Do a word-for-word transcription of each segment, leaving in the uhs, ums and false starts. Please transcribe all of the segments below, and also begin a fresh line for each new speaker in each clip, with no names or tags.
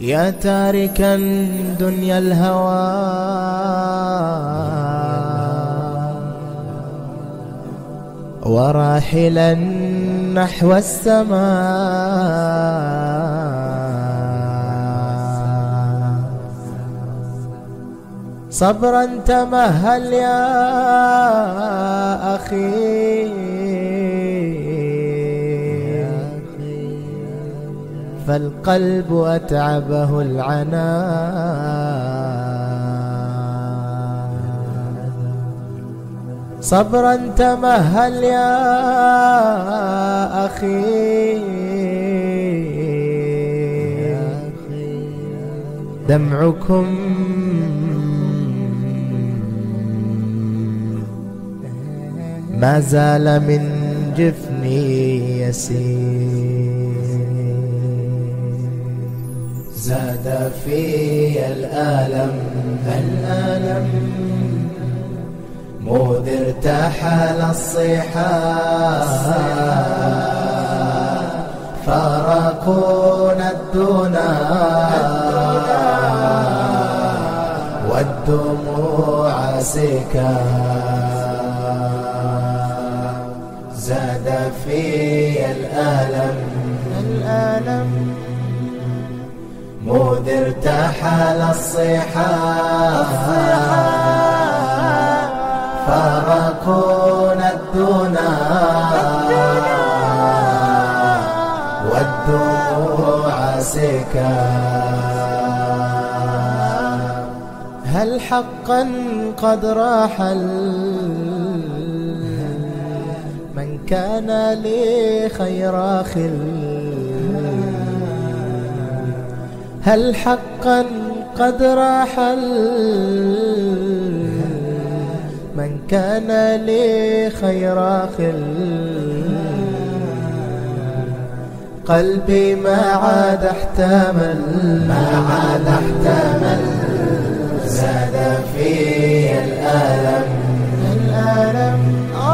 يا تاركا دنيا الهوى وراحلا نحو السماء، صبرا تمهل يا أخي، فالقلب أتعبه العناء. صبرا تمهل يا أخي، دمعكم ما زال من جفني يسير. زاد في الألم الألم مذ ارتحل الصحاب، فارقونا الدنا والدموع سكاب. زاد في الألم الألم مذ ارتحل الصحاب، فارقونا الدنا والدموع سكاب. هل حقا قد راحل من كان لي خير خل؟ هل حقا قد راحل من كان لي خير خل؟ قلبي ما عاد احتمل ما عاد احتمل. زاد في الألم الألم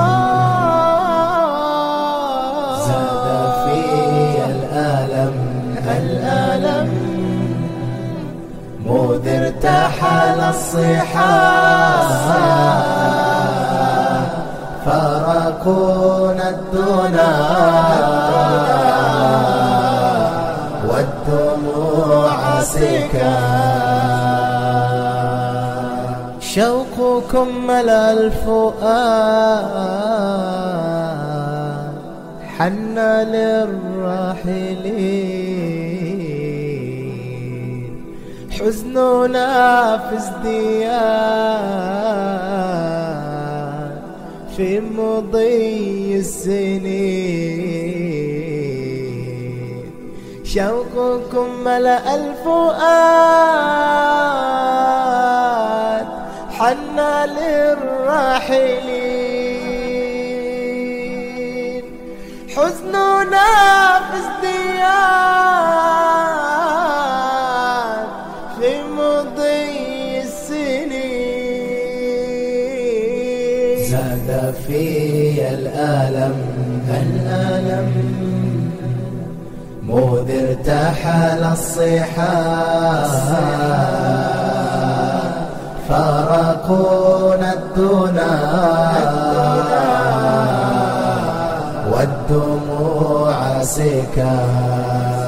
زاد في الألم الألم مذ ارتحل الصحاب، فارقونا الدنا والدموع سكاب. شوقكم ملأ الفؤاد، حن للراحلين، حزننا في ازدياد في مضي السنين. شوقكم ملأ الفؤاد، حن للراحلين، حزننا في ازدياد في مضي السنين. زاد في الألم الألم مذ ارتحل الصحاب، فارقونا الدنا والدموع سكاب.